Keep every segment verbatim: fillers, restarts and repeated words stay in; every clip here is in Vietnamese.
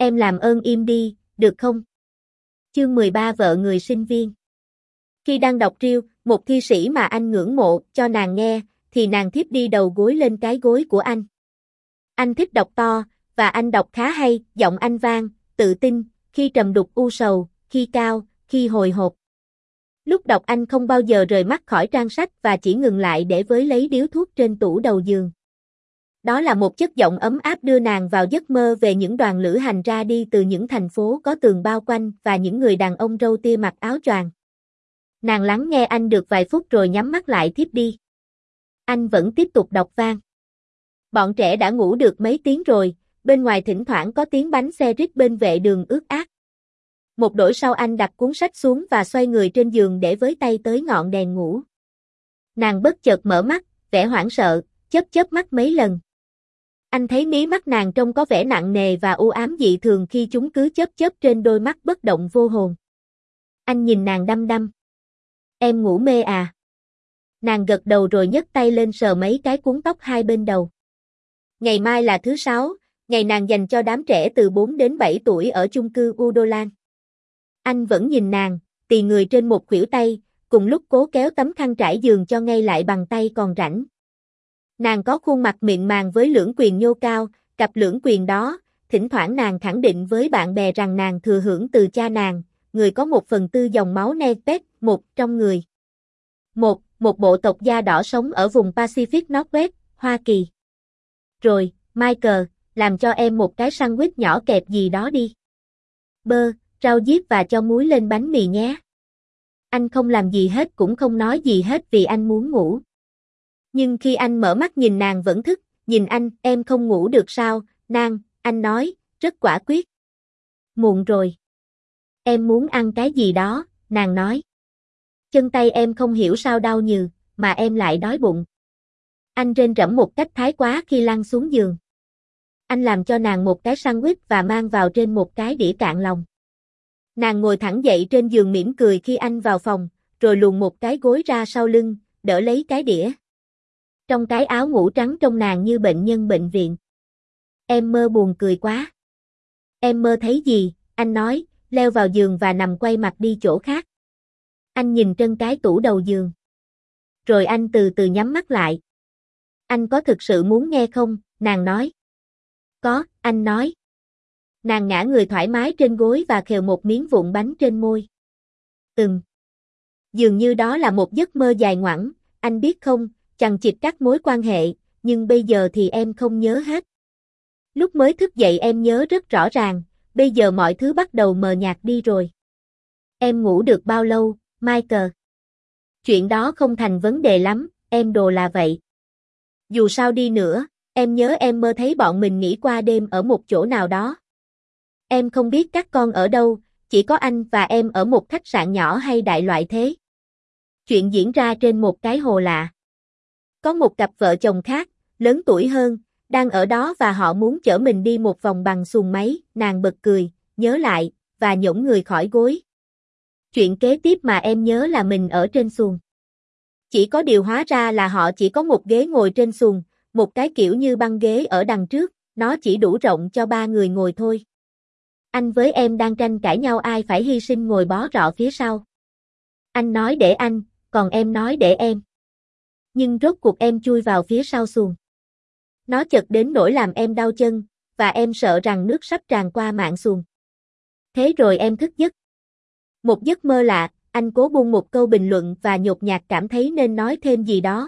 Em làm ơn im đi, được không? Chương mười ba Vợ người sinh viên. Khi đang đọc Triêu, một thi sĩ mà anh ngưỡng mộ, cho nàng nghe, thì nàng thiếp đi đầu gối lên cái gối của anh. Anh thích đọc to, và anh đọc khá hay, giọng anh vang, tự tin, khi trầm đục u sầu, khi cao, khi hồi hộp. Lúc đọc anh không bao giờ rời mắt khỏi trang sách và chỉ ngừng lại để với lấy điếu thuốc trên tủ đầu giường. Đó là một chất giọng ấm áp đưa nàng vào giấc mơ về những đoàn lữ hành ra đi từ những thành phố có tường bao quanh và những người đàn ông râu tia mặc áo choàng. Nàng lắng nghe anh được vài phút rồi nhắm mắt lại thiếp đi. Anh vẫn tiếp tục đọc vang. Bọn trẻ đã ngủ được mấy tiếng rồi, bên ngoài thỉnh thoảng có tiếng bánh xe rít bên vệ đường ướt át. Một đổi sau anh đặt cuốn sách xuống và xoay người trên giường để với tay tới ngọn đèn ngủ. Nàng bất chợt mở mắt, vẻ hoảng sợ, chớp chớp mắt mấy lần. Anh thấy mí mắt nàng trông có vẻ nặng nề và u ám dị thường khi chúng cứ chớp chớp trên đôi mắt bất động vô hồn. Anh nhìn nàng đăm đăm. Em ngủ mê à? Nàng gật đầu rồi nhấc tay lên sờ mấy cái cuốn tóc hai bên đầu. Ngày mai là thứ sáu, ngày nàng dành cho đám trẻ từ bốn đến bảy tuổi ở chung cư Udolan. Anh vẫn nhìn nàng, tì người trên một khuỷu tay, cùng lúc cố kéo tấm khăn trải giường cho ngay lại bằng tay còn rảnh. Nàng có khuôn mặt mịn màng với lưỡng quyền nhô cao, cặp lưỡng quyền đó, thỉnh thoảng nàng khẳng định với bạn bè rằng nàng thừa hưởng từ cha nàng, người có một phần tư dòng máu Nepet, một trong người. Một, một bộ tộc da đỏ sống ở vùng Pacific Northwest, Hoa Kỳ. Rồi, Michael, làm cho em một cái sandwich nhỏ kẹp gì đó đi. Bơ, rau diếp và cho muối lên bánh mì nhé. Anh không làm gì hết cũng không nói gì hết vì anh muốn ngủ. Nhưng khi anh mở mắt nhìn nàng vẫn thức, nhìn anh, em không ngủ được sao, nàng, anh nói, rất quả quyết. Muộn rồi. Em muốn ăn cái gì đó, nàng nói. Chân tay em không hiểu sao đau nhừ, mà em lại đói bụng. Anh rên rẫm một cách thái quá khi lăn xuống giường. Anh làm cho nàng một cái sandwich và mang vào trên một cái đĩa cạn lòng. Nàng ngồi thẳng dậy trên giường mỉm cười khi anh vào phòng, rồi luồn một cái gối ra sau lưng, đỡ lấy cái đĩa. Trong cái áo ngủ trắng trông nàng như bệnh nhân bệnh viện. Em mơ buồn cười quá. Em mơ thấy gì, anh nói, leo vào giường và nằm quay mặt đi chỗ khác. Anh nhìn trên cái tủ đầu giường. Rồi anh từ từ nhắm mắt lại. Anh có thực sự muốn nghe không, nàng nói. Có, anh nói. Nàng ngã người thoải mái trên gối và khều một miếng vụn bánh trên môi. Ừm. Dường như đó là một giấc mơ dài ngoẵng, anh biết không, chằng chịt các mối quan hệ, nhưng bây giờ thì em không nhớ hết. Lúc mới thức dậy em nhớ rất rõ ràng, bây giờ mọi thứ bắt đầu mờ nhạt đi rồi. Em ngủ được bao lâu, Michael? Chuyện đó không thành vấn đề lắm, em đồ là vậy. Dù sao đi nữa, em nhớ em mơ thấy bọn mình nghỉ qua đêm ở một chỗ nào đó. Em không biết các con ở đâu, chỉ có anh và em ở một khách sạn nhỏ hay đại loại thế. Chuyện diễn ra trên một cái hồ lạ. Có một cặp vợ chồng khác, lớn tuổi hơn, đang ở đó và họ muốn chở mình đi một vòng bằng xuồng máy, nàng bật cười, nhớ lại, và nhổm người khỏi gối. Chuyện kế tiếp mà em nhớ là mình ở trên xuồng. Chỉ có điều hóa ra là họ chỉ có một ghế ngồi trên xuồng, một cái kiểu như băng ghế ở đằng trước, nó chỉ đủ rộng cho ba người ngồi thôi. Anh với em đang tranh cãi nhau ai phải hy sinh ngồi bó rọ phía sau. Anh nói để anh, còn em nói để em. Nhưng rốt cuộc em chui vào phía sau xuồng. Nó chật đến nỗi làm em đau chân, và em sợ rằng nước sắp tràn qua mạn xuồng. Thế rồi em thức giấc. Một giấc mơ lạ, anh cố buông một câu bình luận và nhột nhạt cảm thấy nên nói thêm gì đó.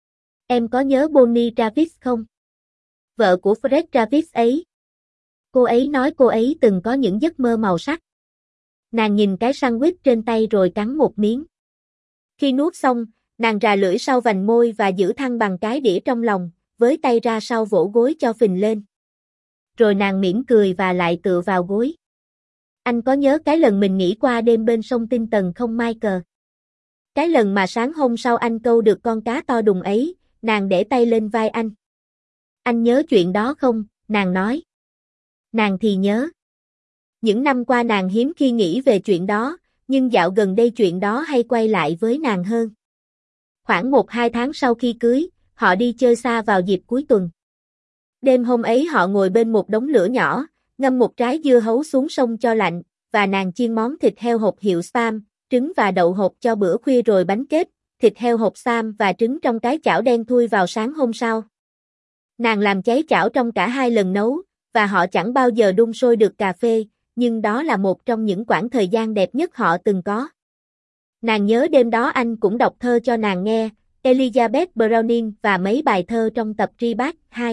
Em có nhớ Bonnie Travis không? Vợ của Fred Travis ấy. Cô ấy nói cô ấy từng có những giấc mơ màu sắc. Nàng nhìn cái sandwich trên tay rồi cắn một miếng. Khi nuốt xong, nàng rà lưỡi sau vành môi và giữ thăng bằng cái đĩa trong lòng, với tay ra sau vỗ gối cho phình lên. Rồi nàng mỉm cười và lại tựa vào gối. Anh có nhớ cái lần mình nghỉ qua đêm bên sông Tinh Tần không Michael? Cái lần mà sáng hôm sau anh câu được con cá to đùng ấy, nàng để tay lên vai anh. Anh nhớ chuyện đó không, nàng nói. Nàng thì nhớ. Những năm qua nàng hiếm khi nghĩ về chuyện đó, nhưng dạo gần đây chuyện đó hay quay lại với nàng hơn. Khoảng một hai tháng sau khi cưới, họ đi chơi xa vào dịp cuối tuần. Đêm hôm ấy họ ngồi bên một đống lửa nhỏ, ngâm một trái dưa hấu xuống sông cho lạnh, và nàng chiên món thịt heo hột hiệu Spam, trứng và đậu hột cho bữa khuya rồi bánh kết, thịt heo hột Spam và trứng trong cái chảo đen thui vào sáng hôm sau. Nàng làm cháy chảo trong cả hai lần nấu, và họ chẳng bao giờ đun sôi được cà phê, nhưng đó là một trong những quãng thời gian đẹp nhất họ từng có. Nàng nhớ đêm đó anh cũng đọc thơ cho nàng nghe, Elizabeth Browning và mấy bài thơ trong tập Rebag hai.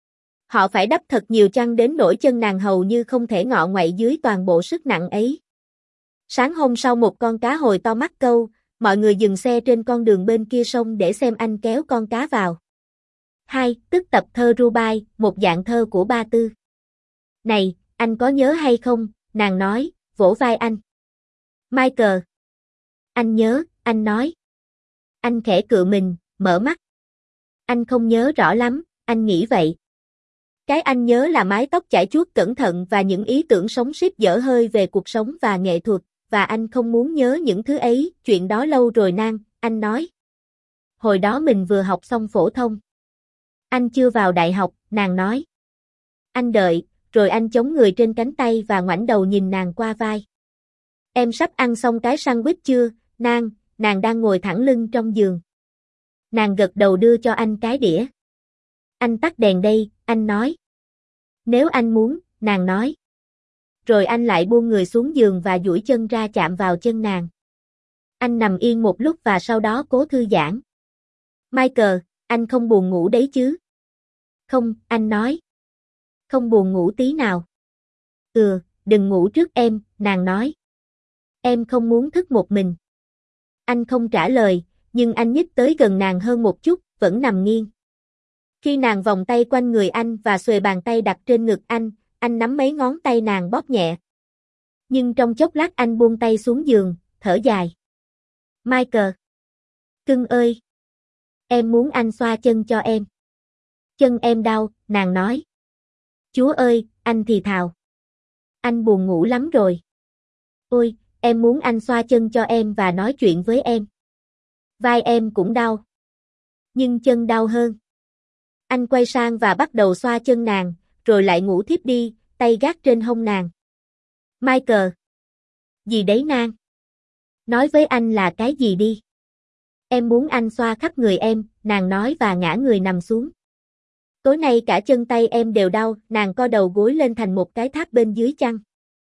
Họ phải đắp thật nhiều chăn đến nỗi chân nàng hầu như không thể ngọ nguậy dưới toàn bộ sức nặng ấy. Sáng hôm sau một con cá hồi to mắc câu, mọi người dừng xe trên con đường bên kia sông để xem anh kéo con cá vào. hai. Tức tập thơ Rubai, một dạng thơ của Ba Tư. Này, anh có nhớ hay không, nàng nói, vỗ vai anh. Michael. Anh nhớ, anh nói. Anh khẽ cựa mình, mở mắt. Anh không nhớ rõ lắm, anh nghĩ vậy. Cái anh nhớ là mái tóc chải chuốt cẩn thận và những ý tưởng sống xếp dở hơi về cuộc sống và nghệ thuật, và anh không muốn nhớ những thứ ấy, chuyện đó lâu rồi Nang, anh nói. Hồi đó mình vừa học xong phổ thông. Anh chưa vào đại học, nàng nói. Anh đợi, rồi anh chống người trên cánh tay và ngoảnh đầu nhìn nàng qua vai. Em sắp ăn xong cái sandwich chưa, Nang, nàng đang ngồi thẳng lưng trong giường. Nàng gật đầu đưa cho anh cái đĩa. Anh tắt đèn đây, anh nói. Nếu anh muốn, nàng nói. Rồi anh lại buông người xuống giường và duỗi chân ra chạm vào chân nàng. Anh nằm yên một lúc và sau đó cố thư giãn. Michael, anh không buồn ngủ đấy chứ? Không, anh nói. Không buồn ngủ tí nào. Ừ, đừng ngủ trước em, nàng nói. Em không muốn thức một mình. Anh không trả lời, nhưng anh nhích tới gần nàng hơn một chút, vẫn nằm nghiêng. Khi nàng vòng tay quanh người anh và xuề bàn tay đặt trên ngực anh, anh nắm mấy ngón tay nàng bóp nhẹ. Nhưng trong chốc lát anh buông tay xuống giường, thở dài. Michael. Cưng ơi. Em muốn anh xoa chân cho em. Chân em đau, nàng nói. Chúa ơi, anh thì thào. Anh buồn ngủ lắm rồi. Ôi, em muốn anh xoa chân cho em và nói chuyện với em. Vai em cũng đau. Nhưng chân đau hơn. Anh quay sang và bắt đầu xoa chân nàng, rồi lại ngủ thiếp đi, tay gác trên hông nàng. Michael. Gì đấy Nang? Nói với anh là cái gì đi? Em muốn anh xoa khắp người em, nàng nói và ngã người nằm xuống. Tối nay cả chân tay em đều đau, nàng co đầu gối lên thành một cái tháp bên dưới chăn.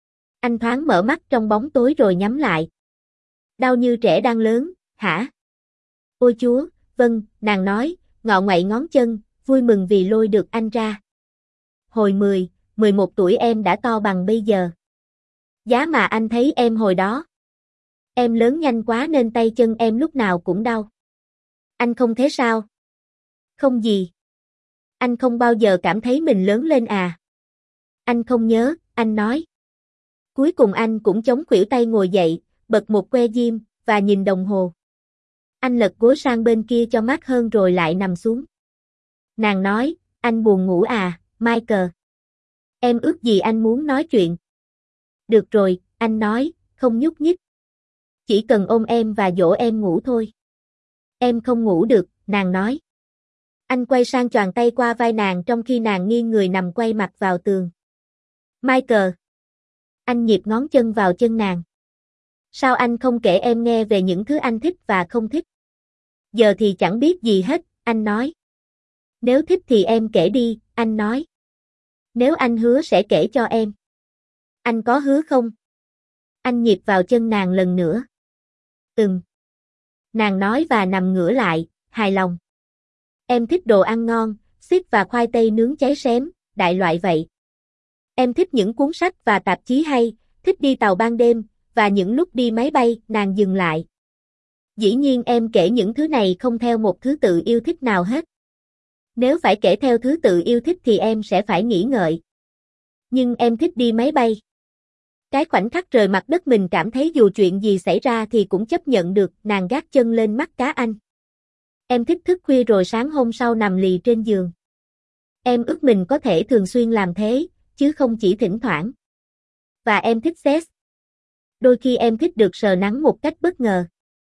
Anh thoáng mở mắt trong bóng tối rồi nhắm lại. Đau như trẻ đang lớn, hả? Ôi Chúa, vâng, nàng nói, ngọ nguậy ngón chân, vui mừng vì lôi được anh ra. Hồi mười, mười một tuổi em đã to bằng bây giờ. Giá mà anh thấy em hồi đó. Em lớn nhanh quá nên tay chân em lúc nào cũng đau. Anh không thế sao? Không gì. Anh không bao giờ cảm thấy mình lớn lên à? Anh không nhớ, anh nói. Cuối cùng anh cũng chống khuỷu tay ngồi dậy, bật một que diêm, và nhìn đồng hồ. Anh lật gối sang bên kia cho mát hơn rồi lại nằm xuống. Nàng nói, anh buồn ngủ à, Michael. Em ước gì anh muốn nói chuyện. Được rồi, anh nói, không nhúc nhích. Chỉ cần ôm em và dỗ em ngủ thôi. Em không ngủ được, nàng nói. Anh quay sang choàng tay qua vai nàng trong khi nàng nghiêng người nằm quay mặt vào tường. Michael. Anh nhịp ngón chân vào chân nàng. Sao anh không kể em nghe về những thứ anh thích và không thích? Giờ thì chẳng biết gì hết, anh nói. Nếu thích thì em kể đi, anh nói. Nếu anh hứa sẽ kể cho em. Anh có hứa không? Anh nhịp vào chân nàng lần nữa. Ừm. Nàng nói và nằm ngửa lại, hài lòng. Em thích đồ ăn ngon, xít và khoai tây nướng cháy xém, đại loại vậy. Em thích những cuốn sách và tạp chí hay, thích đi tàu ban đêm, và những lúc đi máy bay, nàng dừng lại. Dĩ nhiên em kể những thứ này không theo một thứ tự yêu thích nào hết. Nếu phải kể theo thứ tự yêu thích thì em sẽ phải nghĩ ngợi. Nhưng em thích đi máy bay. Cái khoảnh khắc rời mặt đất mình cảm thấy dù chuyện gì xảy ra thì cũng chấp nhận được, nàng gác chân lên mắt cá anh. Em thích thức khuya rồi sáng hôm sau nằm lì trên giường. Em ước mình có thể thường xuyên làm thế, chứ không chỉ thỉnh thoảng. Và em thích sex. Đôi khi em thích được sờ nắng một cách bất ngờ.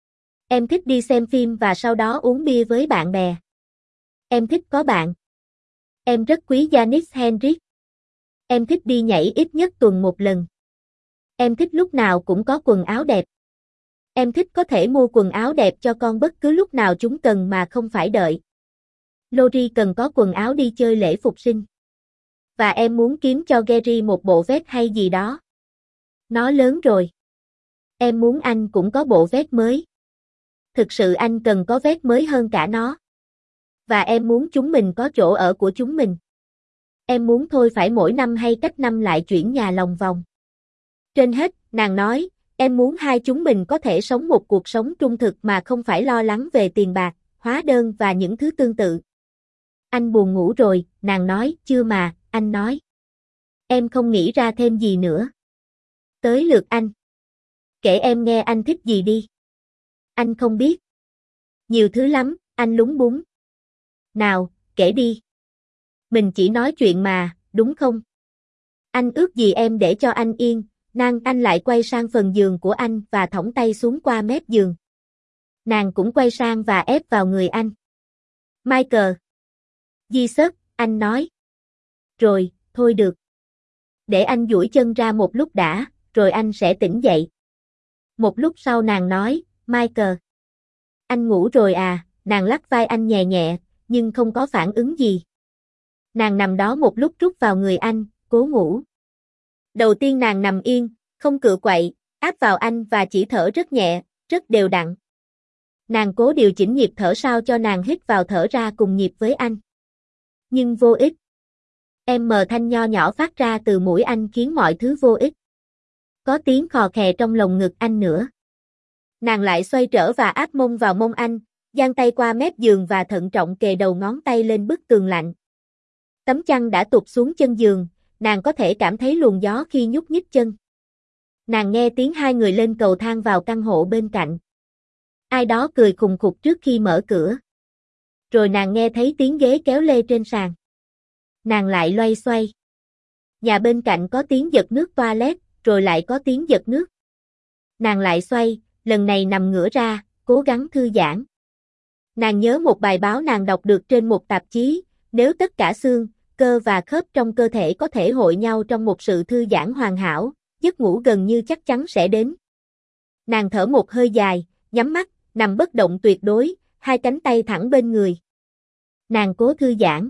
Em thích đi xem phim và sau đó uống bia với bạn bè. Em thích có bạn. Em rất quý Janice Hendricks. Em thích đi nhảy ít nhất tuần một lần. Em thích lúc nào cũng có quần áo đẹp. Em thích có thể mua quần áo đẹp cho con bất cứ lúc nào chúng cần mà không phải đợi. Lori cần có quần áo đi chơi lễ phục sinh. Và em muốn kiếm cho Gary một bộ vest hay gì đó. Nó lớn rồi. Em muốn anh cũng có bộ vest mới. Thực sự anh cần có vest mới hơn cả nó. Và em muốn chúng mình có chỗ ở của chúng mình. Em muốn thôi phải mỗi năm hay cách năm lại chuyển nhà lòng vòng. Trên hết, nàng nói, em muốn hai chúng mình có thể sống một cuộc sống trung thực mà không phải lo lắng về tiền bạc, hóa đơn và những thứ tương tự. Anh buồn ngủ rồi, nàng nói, chưa mà, anh nói. Em không nghĩ ra thêm gì nữa. Tới lượt anh. Kể em nghe anh thích gì đi. Anh không biết. Nhiều thứ lắm, anh lúng búng. Nào, kể đi. Mình chỉ nói chuyện mà, đúng không? Anh ước gì em để cho anh yên, nàng anh lại quay sang phần giường của anh và thõng tay xuống qua mép giường. Nàng cũng quay sang và ép vào người anh. Michael. Jesus, anh nói. Rồi, thôi được. Để anh duỗi chân ra một lúc đã, rồi anh sẽ tỉnh dậy. Một lúc sau nàng nói, Michael. Anh ngủ rồi à, nàng lắc vai anh nhẹ nhẹ, nhưng không có phản ứng gì. Nàng nằm đó một lúc rút vào người anh, cố ngủ. Đầu tiên nàng nằm yên, không cựa quậy, áp vào anh và chỉ thở rất nhẹ, rất đều đặn. Nàng cố điều chỉnh nhịp thở sao cho nàng hít vào thở ra cùng nhịp với anh. Nhưng vô ích. Em mờ thanh nho nhỏ phát ra từ mũi anh khiến mọi thứ vô ích. Có tiếng khò khè trong lồng ngực anh nữa. Nàng lại xoay trở và áp mông vào mông anh, giang tay qua mép giường và thận trọng kề đầu ngón tay lên bức tường lạnh. Tấm chăn đã tụt xuống chân giường, nàng có thể cảm thấy luồng gió khi nhúc nhích chân. Nàng nghe tiếng hai người lên cầu thang vào căn hộ bên cạnh. Ai đó cười khùng khục trước khi mở cửa. Rồi nàng nghe thấy tiếng ghế kéo lê trên sàn. Nàng lại loay xoay. Nhà bên cạnh có tiếng giật nước toilet, rồi lại có tiếng giật nước. Nàng lại xoay, lần này nằm ngửa ra, cố gắng thư giãn. Nàng nhớ một bài báo nàng đọc được trên một tạp chí, nếu tất cả xương, cơ và khớp trong cơ thể có thể hội nhau trong một sự thư giãn hoàn hảo, giấc ngủ gần như chắc chắn sẽ đến. Nàng thở một hơi dài, nhắm mắt, nằm bất động tuyệt đối, hai cánh tay thẳng bên người. Nàng cố thư giãn.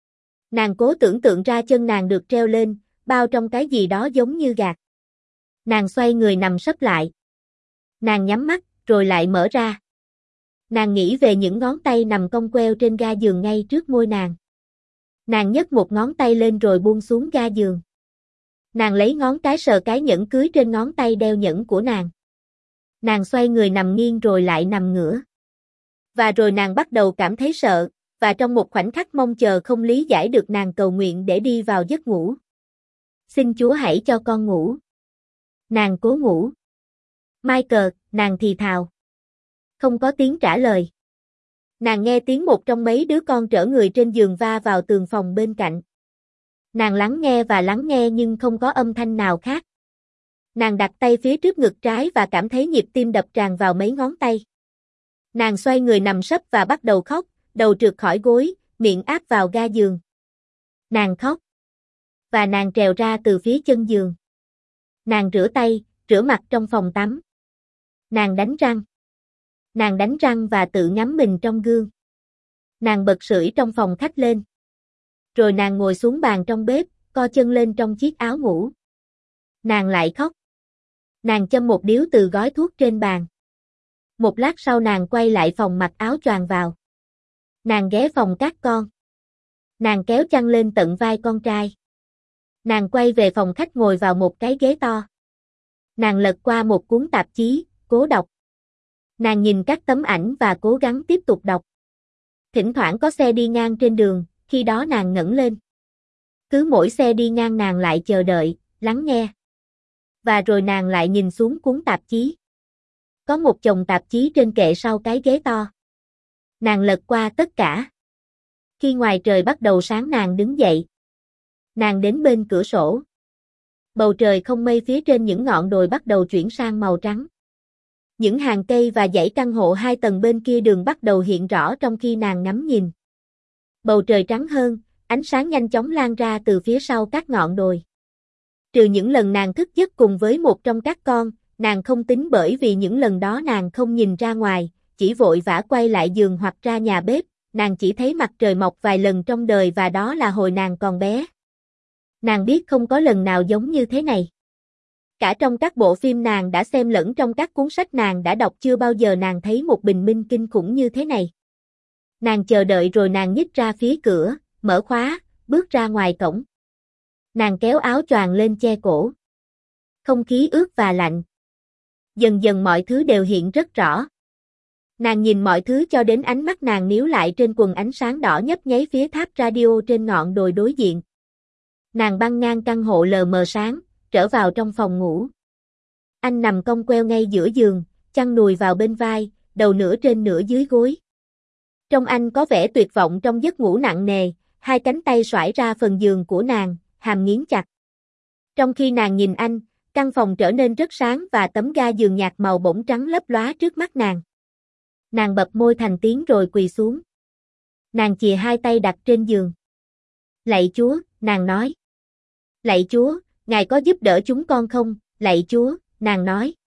Nàng cố tưởng tượng ra chân nàng được treo lên, bao trong cái gì đó giống như gạt. Nàng xoay người nằm sấp lại. Nàng nhắm mắt, rồi lại mở ra. Nàng nghĩ về những ngón tay nằm cong queo trên ga giường ngay trước môi nàng. Nàng nhấc một ngón tay lên rồi buông xuống ga giường. Nàng lấy ngón cái sờ cái nhẫn cưới trên ngón tay đeo nhẫn của nàng. Nàng xoay người nằm nghiêng rồi lại nằm ngửa. Và rồi nàng bắt đầu cảm thấy sợ, và trong một khoảnh khắc mong chờ không lý giải được nàng cầu nguyện để đi vào giấc ngủ. Xin Chúa hãy cho con ngủ. Nàng cố ngủ. Michael, nàng thì thào. Không có tiếng trả lời. Nàng nghe tiếng một trong mấy đứa con trở người trên giường va vào tường phòng bên cạnh. Nàng lắng nghe và lắng nghe nhưng không có âm thanh nào khác. Nàng đặt tay phía trước ngực trái và cảm thấy nhịp tim đập tràn vào mấy ngón tay. Nàng xoay người nằm sấp và bắt đầu khóc, đầu trượt khỏi gối, miệng áp vào ga giường. Nàng khóc. Và nàng trèo ra từ phía chân giường. Nàng rửa tay, rửa mặt trong phòng tắm. Nàng đánh răng. Nàng đánh răng và tự ngắm mình trong gương. Nàng bật sưởi trong phòng khách lên. Rồi nàng ngồi xuống bàn trong bếp, co chân lên trong chiếc áo ngủ. Nàng lại khóc. Nàng châm một điếu từ gói thuốc trên bàn. Một lát sau nàng quay lại phòng mặc áo choàng vào. Nàng ghé phòng các con. Nàng kéo chăn lên tận vai con trai. Nàng quay về phòng khách ngồi vào một cái ghế to. Nàng lật qua một cuốn tạp chí, cố đọc. Nàng nhìn các tấm ảnh và cố gắng tiếp tục đọc. Thỉnh thoảng có xe đi ngang trên đường, khi đó nàng ngẩng lên. Cứ mỗi xe đi ngang nàng lại chờ đợi, lắng nghe. Và rồi nàng lại nhìn xuống cuốn tạp chí. Có một chồng tạp chí trên kệ sau cái ghế to. Nàng lật qua tất cả. Khi ngoài trời bắt đầu sáng nàng đứng dậy. Nàng đến bên cửa sổ. Bầu trời không mây phía trên những ngọn đồi bắt đầu chuyển sang màu trắng. Những hàng cây và dãy căn hộ hai tầng bên kia đường bắt đầu hiện rõ trong khi nàng ngắm nhìn. Bầu trời trắng hơn, ánh sáng nhanh chóng lan ra từ phía sau các ngọn đồi. Trừ những lần nàng thức giấc cùng với một trong các con, nàng không tính bởi vì những lần đó nàng không nhìn ra ngoài, chỉ vội vã quay lại giường hoặc ra nhà bếp, nàng chỉ thấy mặt trời mọc vài lần trong đời và đó là hồi nàng còn bé. Nàng biết không có lần nào giống như thế này. Cả trong các bộ phim nàng đã xem lẫn trong các cuốn sách nàng đã đọc chưa bao giờ nàng thấy một bình minh kinh khủng như thế này. Nàng chờ đợi rồi nàng nhích ra phía cửa, mở khóa, bước ra ngoài cổng. Nàng kéo áo choàng lên che cổ. Không khí ướt và lạnh. Dần dần mọi thứ đều hiện rất rõ. Nàng nhìn mọi thứ cho đến ánh mắt nàng níu lại trên quần ánh sáng đỏ nhấp nháy phía tháp radio trên ngọn đồi đối diện. Nàng băng ngang căn hộ lờ mờ sáng, trở vào trong phòng ngủ. Anh nằm cong queo ngay giữa giường, chăn nùi vào bên vai, đầu nửa trên nửa dưới gối. Trông anh có vẻ tuyệt vọng trong giấc ngủ nặng nề, hai cánh tay xoải ra phần giường của nàng, hàm nghiến chặt. Trong khi nàng nhìn anh, căn phòng trở nên rất sáng và tấm ga giường nhạt màu bỗng trắng lấp lóa trước mắt nàng. Nàng bập môi thành tiếng rồi quỳ xuống. Nàng chìa hai tay đặt trên giường. Lạy Chúa, nàng nói. Lạy Chúa, Ngài có giúp đỡ chúng con không? Lạy Chúa, nàng nói.